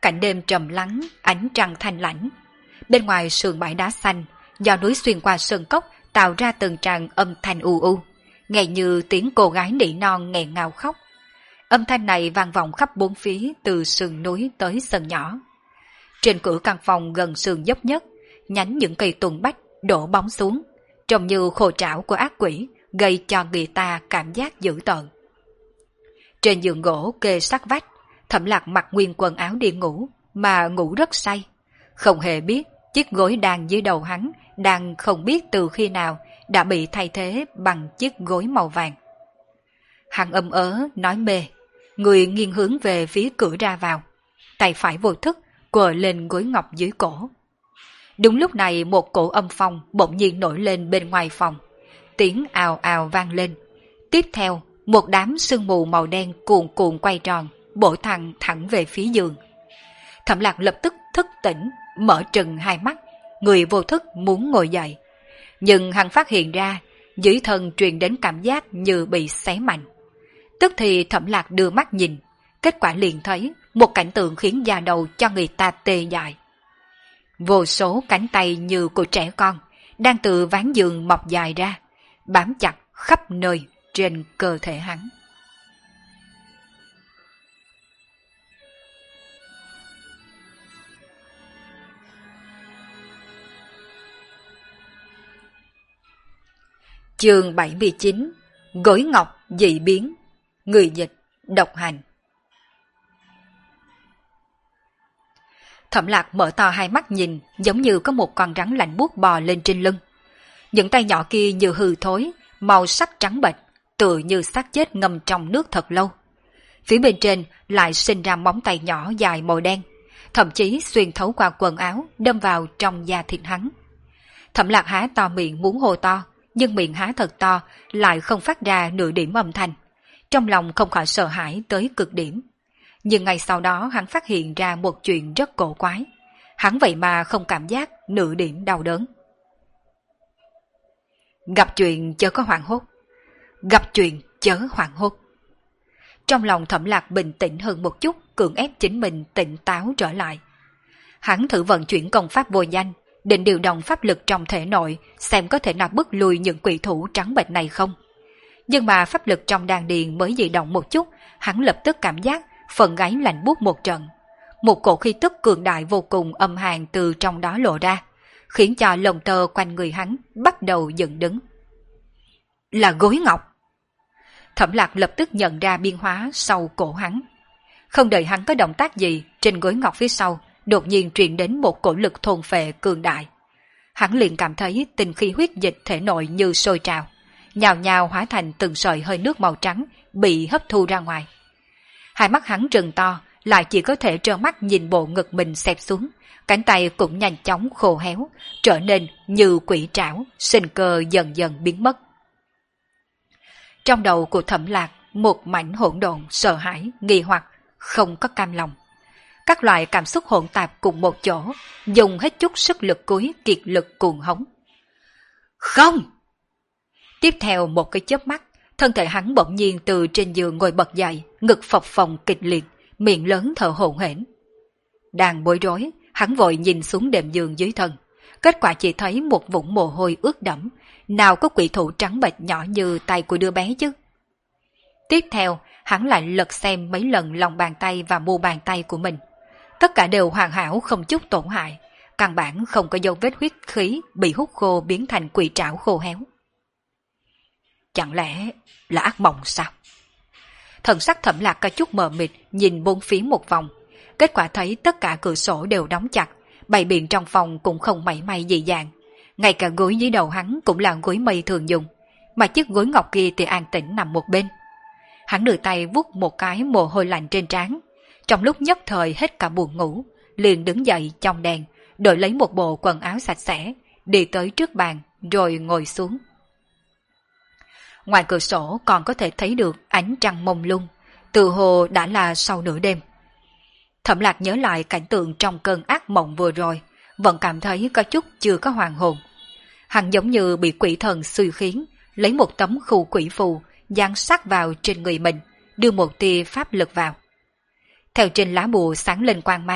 Cảnh đêm trầm lắng, ánh trăng thanh lãnh. Bên ngoài sườn bãi đá xanh, do núi xuyên qua sơn cốc tạo ra từng tràng âm thanh u u, nghe như tiếng cô gái nỉ non nghẹn ngào khóc. Âm thanh này vang vọng khắp bốn phía từ sườn núi tới sân nhỏ. Trên cửa căn phòng gần sườn dốc nhất, nhánh những cây tùng bách đổ bóng xuống, trông như khô trảo của ác quỷ, gây cho người ta cảm giác dữ tợn. Trên giường gỗ kê sát vách, Thẩm Lạc mặc nguyên quần áo đi ngủ, mà ngủ rất say. Không hề biết chiếc gối đang dưới đầu hắn đang không biết từ khi nào đã bị thay thế bằng chiếc gối màu vàng. Hắn ấm nói mê, người nghiêng hướng về phía cửa ra vào, tay phải vô thức quờ lên gối ngọc dưới cổ. Đúng lúc này một cổ âm phong bỗng nhiên nổi lên bên ngoài phòng, tiếng ào ào vang lên. Tiếp theo, một đám sương mù màu đen cuồn cuộn quay tròn, bổ thẳng về phía giường. Thẩm Lạc lập tức thức tỉnh, mở trừng hai mắt, người vô thức muốn ngồi dậy. Nhưng hắn phát hiện ra, dưới thân truyền đến cảm giác như bị xé mạnh. Tức thì Thẩm Lạc đưa mắt nhìn, kết quả liền thấy một cảnh tượng khiến da đầu cho người ta tê dại. Vô số cánh tay như của trẻ con đang từ ván giường mọc dài ra, bám chặt khắp nơi trên cơ thể hắn. Chương 79: Gối ngọc dị biến. Người dịch: Độc Hành. Thẩm Lạc mở to hai mắt nhìn, giống như có một con rắn lạnh buốt bò lên trên lưng. Những tay nhỏ kia như hư thối, màu sắc trắng bệch, tựa như xác chết ngâm trong nước thật lâu. Phía bên trên lại sinh ra móng tay nhỏ dài màu đen, thậm chí xuyên thấu qua quần áo, đâm vào trong da thịt hắn. Thẩm Lạc há to miệng muốn hô to, nhưng miệng há thật to lại không phát ra nửa điểm âm thanh. Trong lòng không khỏi sợ hãi tới cực điểm. Nhưng ngay sau đó hắn phát hiện ra một chuyện rất cổ quái. Hắn vậy mà không cảm giác nửa điểm đau đớn. Gặp chuyện chớ có hoảng hốt. Gặp chuyện chớ hoảng hốt. Trong lòng Thẩm Lạc bình tĩnh hơn một chút, cưỡng ép chính mình tỉnh táo trở lại. Hắn thử vận chuyển công pháp vô danh, định điều động pháp lực trong thể nội xem có thể nào bức lùi những quỷ thủ trắng bệch này không. Nhưng mà pháp lực trong đan điền mới dị động một chút, hắn lập tức cảm giác phần gáy lạnh buốt một trận. Một cổ khí tức cường đại vô cùng âm hàn từ trong đó lộ ra, khiến cho lồng tơ quanh người hắn bắt đầu dựng đứng. Là gối ngọc. Thẩm Lạc lập tức nhận ra biến hóa sau cổ hắn. Không đợi hắn có động tác gì, trên gối ngọc phía sau đột nhiên truyền đến một cổ lực thôn phệ cường đại. Hắn liền cảm thấy tinh khí huyết dịch thể nội như sôi trào, nhào nhào hóa thành từng sợi hơi nước màu trắng bị hấp thu ra ngoài. Hai mắt hắn trừng to, lại chỉ có thể trơ mắt nhìn bộ ngực mình xẹp xuống, cánh tay cũng nhanh chóng khô héo, trở nên như quỷ trảo, sinh cơ dần dần biến mất. Trong đầu của Thẩm Lạc, một mảnh hỗn độn, sợ hãi, nghi hoặc, không có cam lòng. Các loại cảm xúc hỗn tạp cùng một chỗ, dùng hết chút sức lực cuối kiệt lực cuồng hống. Không! Tiếp theo một cái chớp mắt, thân thể hắn bỗng nhiên từ trên giường ngồi bật dậy, ngực phập phồng kịch liệt, miệng lớn thở hổn hển. Đang bối rối, hắn vội nhìn xuống đệm giường dưới thân, kết quả chỉ thấy một vũng mồ hôi ướt đẫm, nào có quỷ thủ trắng bệch nhỏ như tay của đứa bé chứ. Tiếp theo, hắn lại lật xem mấy lần lòng bàn tay và mu bàn tay của mình. Tất cả đều hoàn hảo không chút tổn hại, căn bản không có dấu vết huyết khí bị hút khô biến thành quỷ trảo khô héo. Chẳng lẽ là ác mộng sao? Thần sắc Thẩm Lạc có chút mờ mịt nhìn bốn phía một vòng, kết quả thấy tất cả cửa sổ đều đóng chặt, bày biện trong phòng cũng không mảy may dị dạng. Ngay cả gối dưới đầu hắn cũng là gối mây thường dùng, mà chiếc gối ngọc kia thì an tĩnh nằm một bên. Hắn đưa tay vuốt một cái mồ hôi lạnh trên trán, trong lúc nhất thời hết cả buồn ngủ, liền đứng dậy trong đèn, đổi lấy một bộ quần áo sạch sẽ, đi tới trước bàn rồi ngồi xuống. Ngoài cửa sổ còn có thể thấy được ánh trăng mông lung, từ hồ đã là sau nửa đêm. Thẩm Lạc nhớ lại cảnh tượng trong cơn ác mộng vừa rồi, vẫn cảm thấy có chút chưa có hoàn hồn. Hắn giống như bị quỷ thần suy khiến, lấy một tấm khu quỷ phù dán sát vào trên người mình, đưa một tia pháp lực vào. Theo trên lá bùa sáng lên quang mang,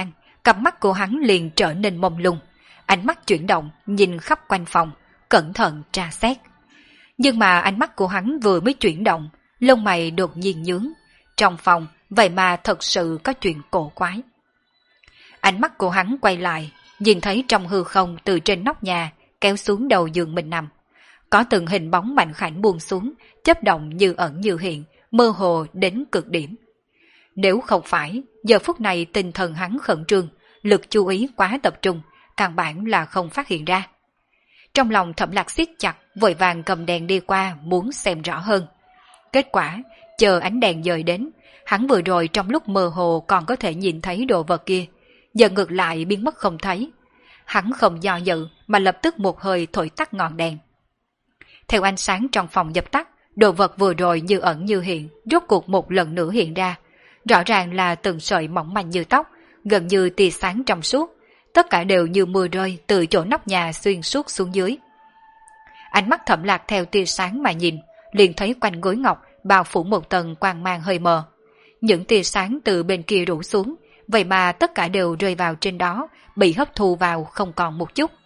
cặp mắt của hắn liền trở nên mông lung, ánh mắt chuyển động nhìn khắp quanh phòng, cẩn thận tra xét. Nhưng mà ánh mắt của hắn vừa mới chuyển động, lông mày đột nhiên nhướng, trong phòng vậy mà thật sự có chuyện cổ quái. Ánh mắt của hắn quay lại, nhìn thấy trong hư không từ trên nóc nhà kéo xuống đầu giường mình nằm. Có từng hình bóng mạnh khảnh buông xuống, chớp động như ẩn như hiện, mơ hồ đến cực điểm. Nếu không phải, giờ phút này tinh thần hắn khẩn trương, lực chú ý quá tập trung, căn bản là không phát hiện ra. Trong lòng Thẩm Lạc siết chặt, vội vàng cầm đèn đi qua muốn xem rõ hơn. Kết quả, chờ ánh đèn dời đến, hắn vừa rồi trong lúc mơ hồ còn có thể nhìn thấy đồ vật kia, giờ ngược lại biến mất không thấy. Hắn không do dự mà lập tức một hơi thổi tắt ngọn đèn. Theo ánh sáng trong phòng dập tắt, đồ vật vừa rồi như ẩn như hiện, rốt cuộc một lần nữa hiện ra. Rõ ràng là từng sợi mỏng manh như tóc, gần như tia sáng trong suốt, tất cả đều như mưa rơi từ chỗ nóc nhà xuyên suốt xuống dưới. Ánh mắt Thẩm Lạc theo tia sáng mà nhìn, liền thấy quanh gối ngọc bao phủ một tầng quang mang hơi mờ. Những tia sáng từ bên kia rủ xuống, vậy mà tất cả đều rơi vào trên đó, bị hấp thu vào không còn một chút.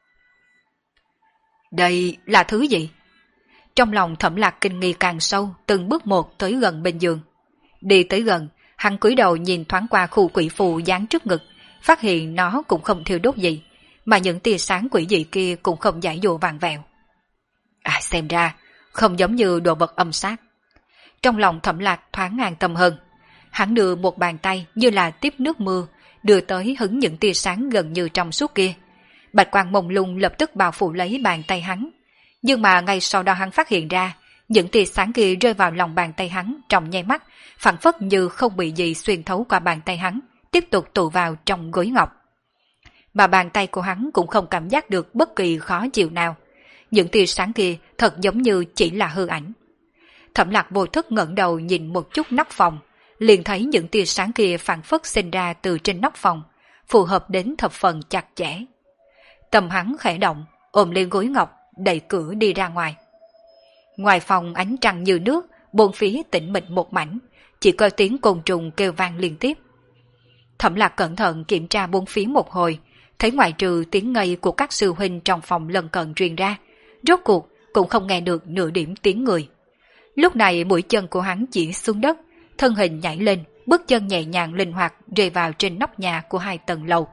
Đây là thứ gì? Trong lòng Thẩm Lạc kinh nghi càng sâu, từng bước một tới gần bên giường. Đi tới gần, hắn cúi đầu nhìn thoáng qua khu quỷ phù dán trước ngực, phát hiện nó cũng không thiêu đốt gì, mà những tia sáng quỷ dị kia cũng không giải dụ vàng vẹo. Xem ra, không giống như đồ vật âm sát. Trong lòng Thẩm Lạc thoáng an tâm hơn. Hắn đưa một bàn tay như là tiếp nước mưa, đưa tới hứng những tia sáng gần như trong suốt kia. Bạch quang mông lung lập tức bao phủ lấy bàn tay hắn. Nhưng mà ngay sau đó hắn phát hiện ra, những tia sáng kia rơi vào lòng bàn tay hắn trong nháy mắt, phảng phất như không bị gì xuyên thấu qua bàn tay hắn, tiếp tục tụ vào trong gối ngọc. Mà bàn tay của hắn cũng không cảm giác được bất kỳ khó chịu nào. Những tia sáng kia thật giống như chỉ là hư ảnh. Thẩm Lạc vô thức ngẩng đầu nhìn một chút nóc phòng, liền thấy những tia sáng kia phảng phất sinh ra từ trên nóc phòng, phù hợp đến thập phần chặt chẽ. Tâm hắn khẽ động, ôm lên gối ngọc, đẩy cửa đi ra ngoài. Ngoài phòng ánh trăng như nước, bốn phía tĩnh mịch một mảnh, chỉ có tiếng côn trùng kêu vang liên tiếp. Thẩm Lạc cẩn thận kiểm tra bốn phía một hồi, thấy ngoại trừ tiếng ngây của các sư huynh trong phòng lân cận truyền ra, rốt cuộc cũng không nghe được nửa điểm tiếng người. Lúc này mũi chân của hắn chỉ xuống đất, thân hình nhảy lên, bước chân nhẹ nhàng linh hoạt rơi vào trên nóc nhà của 2 tầng lầu.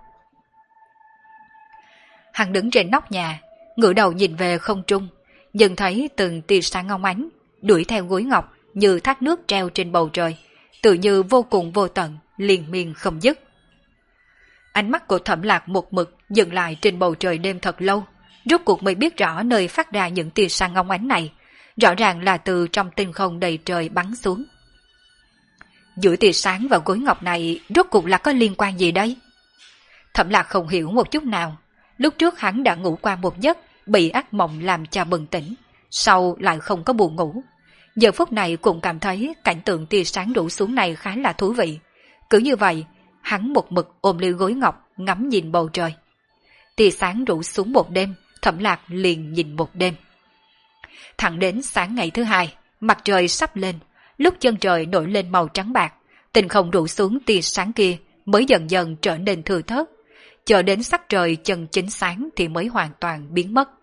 Hắn đứng trên nóc nhà, ngửa đầu nhìn về không trung, nhưng thấy từng tia sáng óng ánh đuổi theo gối ngọc như thác nước treo trên bầu trời, tự như vô cùng vô tận, liên miên không dứt. Ánh mắt của Thẩm Lạc một mực dừng lại trên bầu trời đêm thật lâu, rốt cuộc mới biết rõ nơi phát ra những tia sáng óng ánh này, rõ ràng là từ trong tinh không đầy trời bắn xuống. Giữa tia sáng và gối ngọc này rốt cuộc là có liên quan gì đây? Thẩm Lạc không hiểu một chút nào. Lúc trước hắn đã ngủ qua một giấc, bị ác mộng làm cho bừng tỉnh, sau lại không có buồn ngủ. Giờ phút này cũng cảm thấy cảnh tượng tia sáng rủ xuống này khá là thú vị. Cứ như vậy, hắn một mực ôm ly gối ngọc ngắm nhìn bầu trời. Tia sáng rủ xuống một đêm, Thẩm Lạc liền nhìn một đêm. Thẳng đến sáng ngày thứ 2, mặt trời sắp lên, lúc chân trời nổi lên màu trắng bạc, tinh không rủ xuống tia sáng kia mới dần dần trở nên thưa thớt, chờ đến sắc trời chân chính sáng thì mới hoàn toàn biến mất.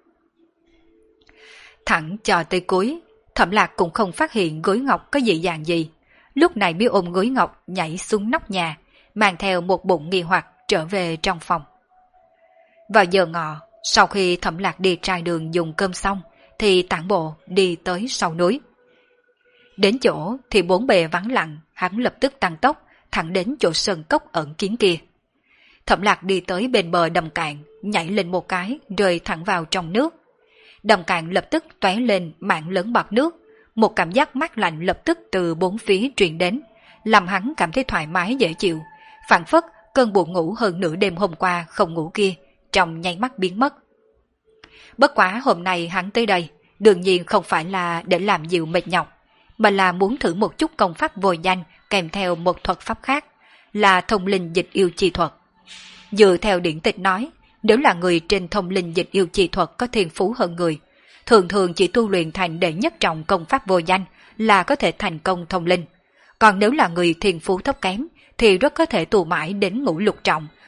Thẳng cho tới cuối, Thẩm Lạc cũng không phát hiện gối ngọc có dị dạng gì, lúc này mới ôm gối ngọc nhảy xuống nóc nhà, mang theo một bụng nghi hoặc trở về trong phòng. Vào giờ ngọ, sau khi Thẩm Lạc đi trải đường dùng cơm xong, thì tản bộ đi tới sau núi. Đến chỗ thì bốn bề vắng lặng, hắn lập tức tăng tốc, thẳng đến chỗ sơn cốc ẩn kín kia. Thẩm Lạc đi tới bên bờ đầm cạn, nhảy lên một cái, rơi thẳng vào trong nước. Đầm cạn lập tức tóe lên mảng lớn bọt nước, một cảm giác mát lạnh lập tức từ bốn phía truyền đến, làm hắn cảm thấy thoải mái dễ chịu, phảng phất cơn buồn ngủ hơn nửa đêm hôm qua không ngủ kia, trong nháy mắt biến mất. Bất quá hôm nay hắn tới đây, đương nhiên không phải là để làm dịu mệt nhọc, mà là muốn thử một chút công pháp vô danh kèm theo một thuật pháp khác, là thông linh dịch yêu chi thuật. Dựa theo điển tịch nói, nếu là người trên thông linh dịch yêu chi thuật có thiên phú hơn người, thường thường chỉ tu luyện thành đệ nhất trọng công pháp vô danh là có thể thành công thông linh. Còn nếu là người thiên phú thấp kém thì rất có thể tu mãi đến ngũ lục trọng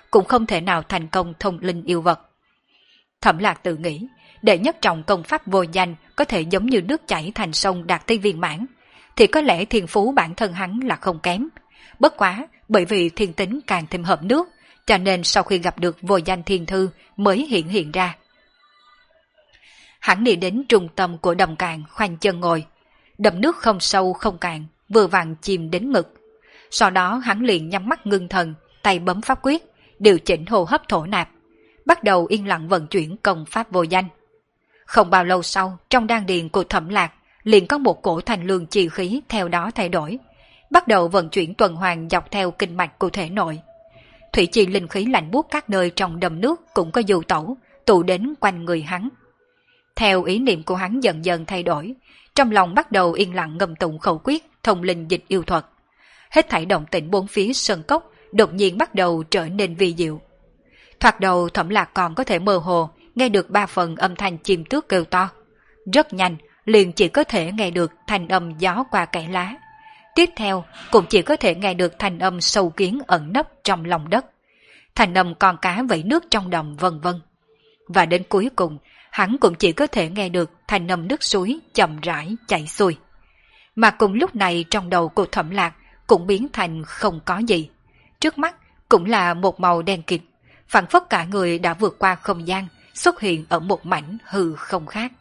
cũng không thể nào thành công thông linh yêu vật. Thẩm Lạc tự nghĩ, đệ nhất trọng công pháp vô danh có thể giống như nước chảy thành sông đạt tới viên mãn, thì có lẽ thiên phú bản thân hắn là không kém. Bất quá, bởi vì thiên tính càng thêm hợp nước, cho nên sau khi gặp được vô danh thiên thư mới hiện ra. Hắn đi đến trung tâm của đầm cạn, khoanh chân ngồi. Đầm nước không sâu không cạn, vừa vặn chìm đến ngực. Sau đó hắn liền nhắm mắt ngưng thần, tay bấm pháp quyết, điều chỉnh hô hấp thổ nạp, bắt đầu yên lặng vận chuyển công pháp vô danh. Không bao lâu sau, trong đan điền của Thẩm Lạc liền có một cổ thanh lương chi khí theo đó thay đổi, bắt đầu vận chuyển tuần hoàn dọc theo kinh mạch của thể nội. Thủy chi linh khí lạnh buốt các nơi trong đầm nước cũng có du tẩu, tụ đến quanh người hắn. Theo ý niệm của hắn dần dần thay đổi, trong lòng bắt đầu yên lặng ngâm tụng khẩu quyết thông linh dịch yêu thuật. Hết thảy động tĩnh bốn phía sơn cốc đột nhiên bắt đầu trở nên vi diệu. Thoạt đầu Thẩm Lạc còn có thể mơ hồ nghe được 3 phần âm thanh chim tước kêu to. Rất nhanh, liền chỉ có thể nghe được thanh âm gió qua kẽ lá. Tiếp theo, cũng chỉ có thể nghe được thanh âm sâu kiến ẩn nấp trong lòng đất, thanh âm con cá vẫy nước trong đồng vân vân. Và đến cuối cùng, hắn cũng chỉ có thể nghe được thanh âm nước suối chậm rãi chảy xuôi. Mà cùng lúc này trong đầu của Thẩm Lạc cũng biến thành không có gì. Trước mắt cũng là một màu đen kịt, phảng phất cả người đã vượt qua không gian, xuất hiện ở một mảnh hư không khác.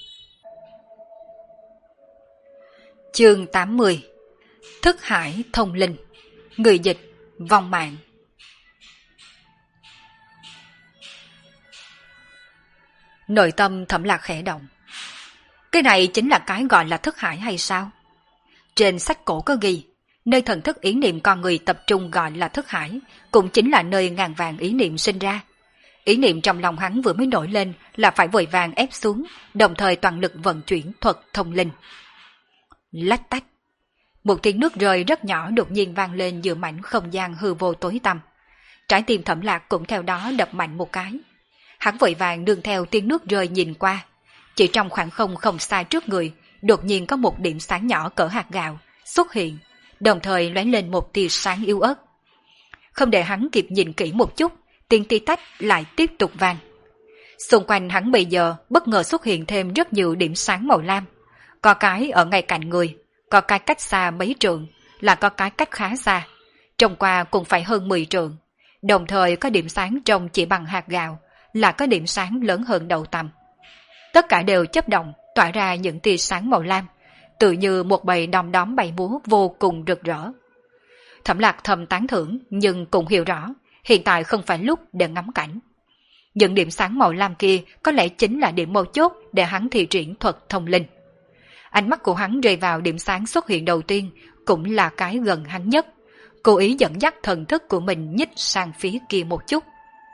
Chương 80. Thức hải thông linh. Người dịch vong mạng. Nội tâm Thẩm Lạc khẽ động. Cái này chính là cái gọi là thức hải hay sao? Trên sách cổ có ghi, nơi thần thức ý niệm con người tập trung gọi là thức hải, cũng chính là nơi ngàn vàng ý niệm sinh ra. Ý niệm trong lòng hắn vừa mới nổi lên là phải vội vàng ép xuống, đồng thời toàn lực vận chuyển thuật thông linh. Lách tách. Một tiếng nước rơi rất nhỏ đột nhiên vang lên giữa mảnh không gian hư vô tối tăm. Trái tim Thẩm Lạc cũng theo đó đập mạnh một cái. Hắn vội vàng nương theo tiếng nước rơi nhìn qua. Chỉ trong khoảng không không xa trước người, đột nhiên có một điểm sáng nhỏ cỡ hạt gạo xuất hiện, đồng thời lóe lên một tia sáng yếu ớt. Không để hắn kịp nhìn kỹ một chút, tiếng tí tách lại tiếp tục vang. Xung quanh hắn bây giờ bất ngờ xuất hiện thêm rất nhiều điểm sáng màu lam. Có cái ở ngay cạnh người, có cái cách xa mấy trượng, là có cái cách khá xa. Trông qua cũng phải hơn 10 trượng. Đồng thời có điểm sáng trông chỉ bằng hạt gạo, là có điểm sáng lớn hơn đầu tầm. Tất cả đều chớp động, tỏa ra những tia sáng màu lam, tự như một bầy đom đóm bay múa vô cùng rực rỡ. Thẩm Lạc thầm tán thưởng, nhưng cũng hiểu rõ, hiện tại không phải lúc để ngắm cảnh. Những điểm sáng màu lam kia có lẽ chính là điểm mấu chốt để hắn thi triển thuật thông linh. Ánh mắt của hắn rơi vào điểm sáng xuất hiện đầu tiên, cũng là cái gần hắn nhất, cố ý dẫn dắt thần thức của mình nhích sang phía kia một chút.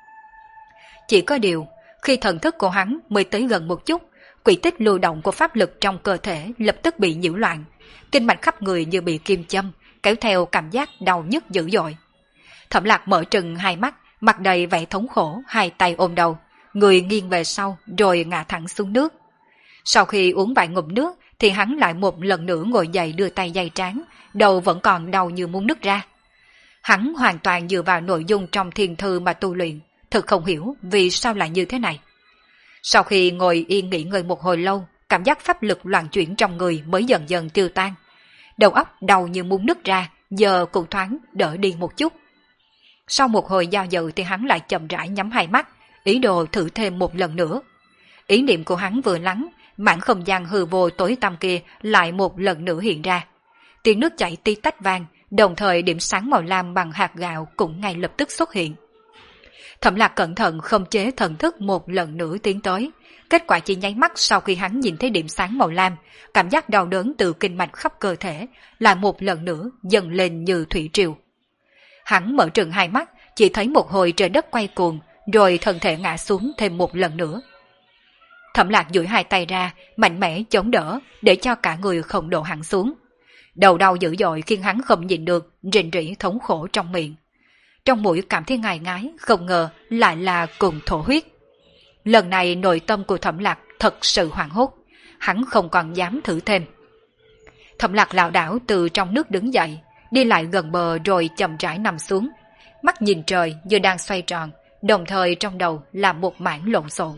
Chỉ có điều, khi thần thức của hắn mới tới gần một chút, quỹ tích lưu động của pháp lực trong cơ thể lập tức bị nhiễu loạn, kinh mạch khắp người như bị kim châm, kéo theo cảm giác đau nhức dữ dội. Thẩm Lạc mở trừng hai mắt, mặt đầy vẻ thống khổ, hai tay ôm đầu, người nghiêng về sau rồi ngã thẳng xuống nước. Sau khi uống vài ngụm nước thì hắn lại một lần nữa ngồi dậy đưa tay day trán, đầu vẫn còn đau như muốn nứt ra. Hắn hoàn toàn dựa vào nội dung trong thiền thư mà tu luyện, thực không hiểu vì sao lại như thế này. Sau khi ngồi yên nghỉ ngơi một hồi lâu, cảm giác pháp lực loạn chuyển trong người mới dần dần tiêu tan. Đầu óc đau như muốn nứt ra, giờ cũng thoáng đỡ đi một chút. Sau một hồi do dự thì hắn lại chậm rãi nhắm hai mắt, ý đồ thử thêm một lần nữa. Ý niệm của hắn vừa lắng, mảng không gian hư vô tối tăm kia lại một lần nữa hiện ra. Tiếng nước chảy tí tách vang, đồng thời điểm sáng màu lam bằng hạt gạo cũng ngay lập tức xuất hiện. Thẩm Lạc cẩn thận không chế thần thức một lần nữa tiến tới. Kết quả chỉ nháy mắt sau khi hắn nhìn thấy điểm sáng màu lam, cảm giác đau đớn từ kinh mạch khắp cơ thể lại một lần nữa dần lên như thủy triều. Hắn mở trừng hai mắt, chỉ thấy một hồi trời đất quay cuồng, rồi thân thể ngã xuống thêm một lần nữa. Thẩm Lạc duỗi hai tay ra, mạnh mẽ chống đỡ để cho cả người không đổ hẳn xuống. Đầu đau dữ dội khiến hắn không nhịn được, rền rỉ thống khổ trong miệng. Trong mũi cảm thấy ngài ngái, không ngờ lại là cùng thổ huyết. Lần này nội tâm của Thẩm Lạc thật sự hoảng hốt, hắn không còn dám thử thêm. Thẩm Lạc lảo đảo từ trong nước đứng dậy, đi lại gần bờ rồi chậm rãi nằm xuống. mắt nhìn trời như đang xoay tròn, đồng thời trong đầu là một mảng lộn xộn.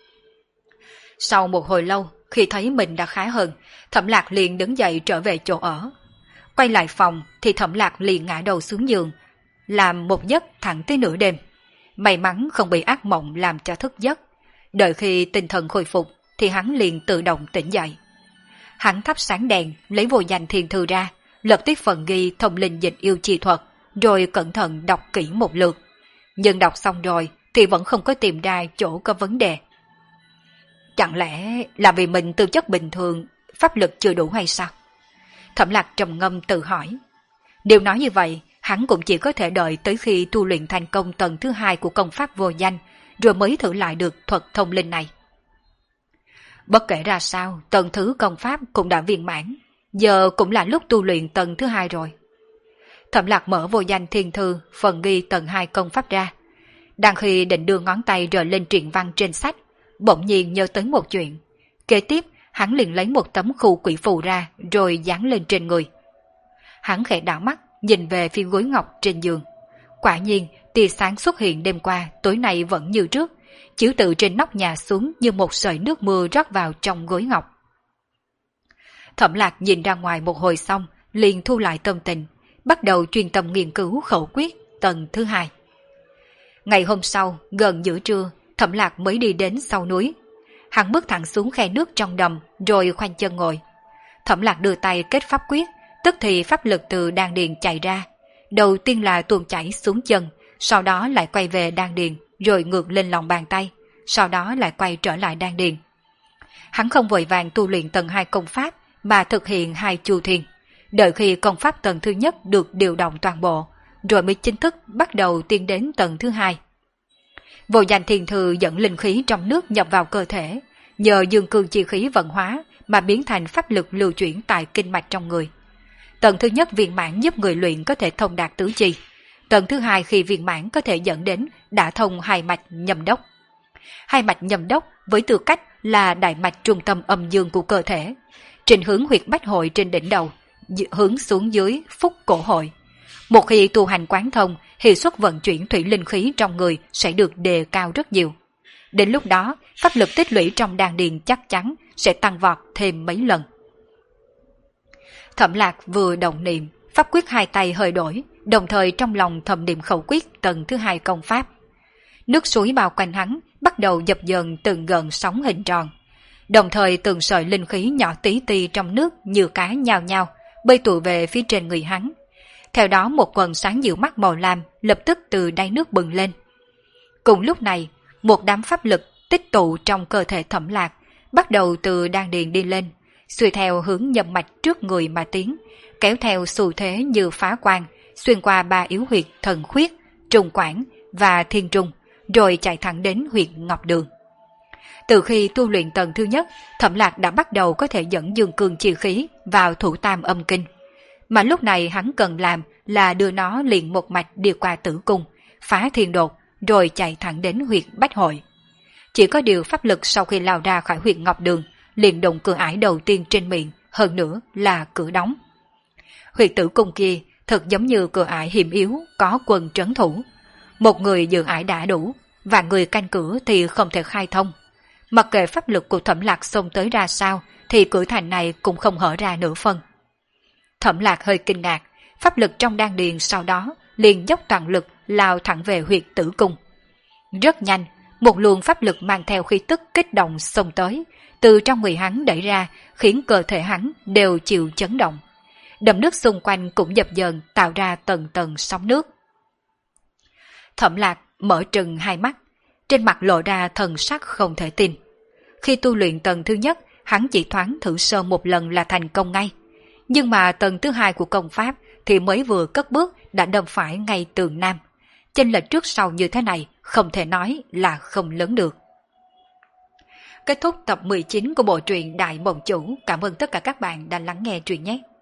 Sau một hồi lâu, khi thấy mình đã khá hơn, Thẩm Lạc liền đứng dậy trở về chỗ ở. Quay lại phòng thì Thẩm Lạc liền ngã đầu xuống giường, làm một giấc thẳng tới nửa đêm. May mắn không bị ác mộng làm cho thức giấc. Đợi khi tinh thần khôi phục thì hắn liền tự động tỉnh dậy. Hắn thắp sáng đèn, lấy vô danh thiền thư ra, lật tiếp phần ghi thông linh dịch yêu chi thuật, rồi cẩn thận đọc kỹ một lượt. Nhưng đọc xong rồi thì vẫn không có tìm ra chỗ có vấn đề. Chẳng lẽ là vì mình tư chất bình thường, pháp lực chưa đủ hay sao? Thẩm Lạc trầm ngâm tự hỏi. Điều nói như vậy, hắn cũng chỉ có thể đợi tới khi tu luyện thành công tầng thứ 2 của công pháp vô danh, rồi mới thử lại được thuật thông linh này. Bất kể ra sao, tầng thứ công pháp cũng đã viên mãn, giờ cũng là lúc tu luyện tầng thứ 2 rồi. Thẩm Lạc mở vô danh thiên thư, phần ghi tầng 2 công pháp ra. Đang khi định đưa ngón tay rờ lên truyện văn trên sách, bỗng nhiên nhớ tới một chuyện. Kế tiếp, hắn liền lấy một tấm khu quỷ phù ra rồi dán lên trên người. Hắn khẽ đảo mắt, nhìn về phía gối ngọc trên giường. Quả nhiên, tia sáng xuất hiện đêm qua, tối nay vẫn như trước, chiếu từ trên nóc nhà xuống như một sợi nước mưa rót vào trong gối ngọc. Thẩm Lạc nhìn ra ngoài một hồi xong, liền thu lại tâm tình, bắt đầu chuyên tâm nghiên cứu khẩu quyết tầng thứ 2. Ngày hôm sau, gần giữa trưa, Thẩm Lạc mới đi đến sau núi. Hắn bước thẳng xuống khe nước trong đầm, rồi khoanh chân ngồi. Thẩm Lạc đưa tay kết pháp quyết, tức thì pháp lực từ đan điền chạy ra. Đầu tiên là tuôn chảy xuống chân, sau đó lại quay về đan điền, rồi ngược lên lòng bàn tay, sau đó lại quay trở lại đan điền. Hắn không vội vàng tu luyện tầng 2 công pháp, mà thực hiện 2 chu thiên. Đợi khi công pháp tầng thứ nhất được điều động toàn bộ, rồi mới chính thức bắt đầu tiến đến tầng thứ 2. Vô danh thiền thư dẫn linh khí trong nước nhập vào cơ thể, nhờ dương cương chi khí vận hóa mà biến thành pháp lực lưu chuyển tại kinh mạch trong người. Tầng thứ nhất viên mãn giúp người luyện có thể thông đạt tứ chi. Tầng thứ 2 khi viên mãn có thể dẫn đến đả thông hai mạch nhâm đốc. Hai mạch nhâm đốc với tư cách là đại mạch trung tâm âm dương của cơ thể, trên hướng huyệt bách hội trên đỉnh đầu, hướng xuống dưới phúc cổ hội. Một khi tu hành quán thông, hiệu suất vận chuyển thủy linh khí trong người sẽ được đề cao rất nhiều. Đến lúc đó, pháp lực tích lũy trong đan điền chắc chắn sẽ tăng vọt thêm mấy lần. Thẩm Lạc vừa động niệm, pháp quyết hai tay hơi đổi, đồng thời trong lòng thầm niệm khẩu quyết tầng thứ 2 công pháp. Nước suối bao quanh hắn bắt đầu dập dờn từng gần sóng hình tròn. Đồng thời từng sợi linh khí nhỏ tí ti trong nước như cá nhao nhao bơi tụ về phía trên người hắn. Theo đó một quần sáng dịu mắt màu lam lập tức từ đáy nước bừng lên. Cùng lúc này, một đám pháp lực tích tụ trong cơ thể Thẩm Lạc bắt đầu từ đan điền đi lên, xuôi theo hướng nhâm mạch trước người mà tiến, kéo theo xu thế như phá quang, xuyên qua 3 yếu huyệt thần khuyết, trùng quản và thiên trung, rồi chạy thẳng đến huyệt ngọc đường. Từ khi tu luyện tầng thứ nhất, Thẩm Lạc đã bắt đầu có thể dẫn dương cương chi khí vào thủ tam âm kinh. Mà lúc này hắn cần làm là đưa nó liền một mạch đi qua tử cung, phá thiên đột, rồi chạy thẳng đến huyệt bách hội. Chỉ có điều pháp lực sau khi lao ra khỏi huyệt ngọc đường, liền động cửa ải đầu tiên trên miệng, hơn nữa là cửa đóng. Huyệt tử cung kia thật giống như cửa ải hiểm yếu có quân trấn thủ. Một người giữ ải đã đủ, và người canh cửa thì không thể khai thông. Mặc kệ pháp lực của Thẩm Lạc xông tới ra sao, thì cửa thành này cũng không hở ra nửa phân. Thẩm Lạc hơi kinh ngạc, pháp lực trong đan điền sau đó liền dốc toàn lực lao thẳng về huyệt tử cung. Rất nhanh, một luồng pháp lực mang theo khí tức kích động xông tới, từ trong người hắn đẩy ra, khiến cơ thể hắn đều chịu chấn động. Đầm nước xung quanh cũng dập dờn tạo ra tầng tầng sóng nước. Thẩm Lạc mở trừng hai mắt, trên mặt lộ ra thần sắc không thể tin. Khi tu luyện tầng thứ nhất, hắn chỉ thoáng thử sơ một lần là thành công ngay. Nhưng mà tầng thứ 2 của công pháp thì mới vừa cất bước đã đâm phải ngay tường nam. Chênh lệch trước sau như thế này không thể nói là không lớn được. Kết thúc tập 19 của bộ truyện Đại Mộng Chủ. Cảm ơn tất cả các bạn đã lắng nghe truyện nhé.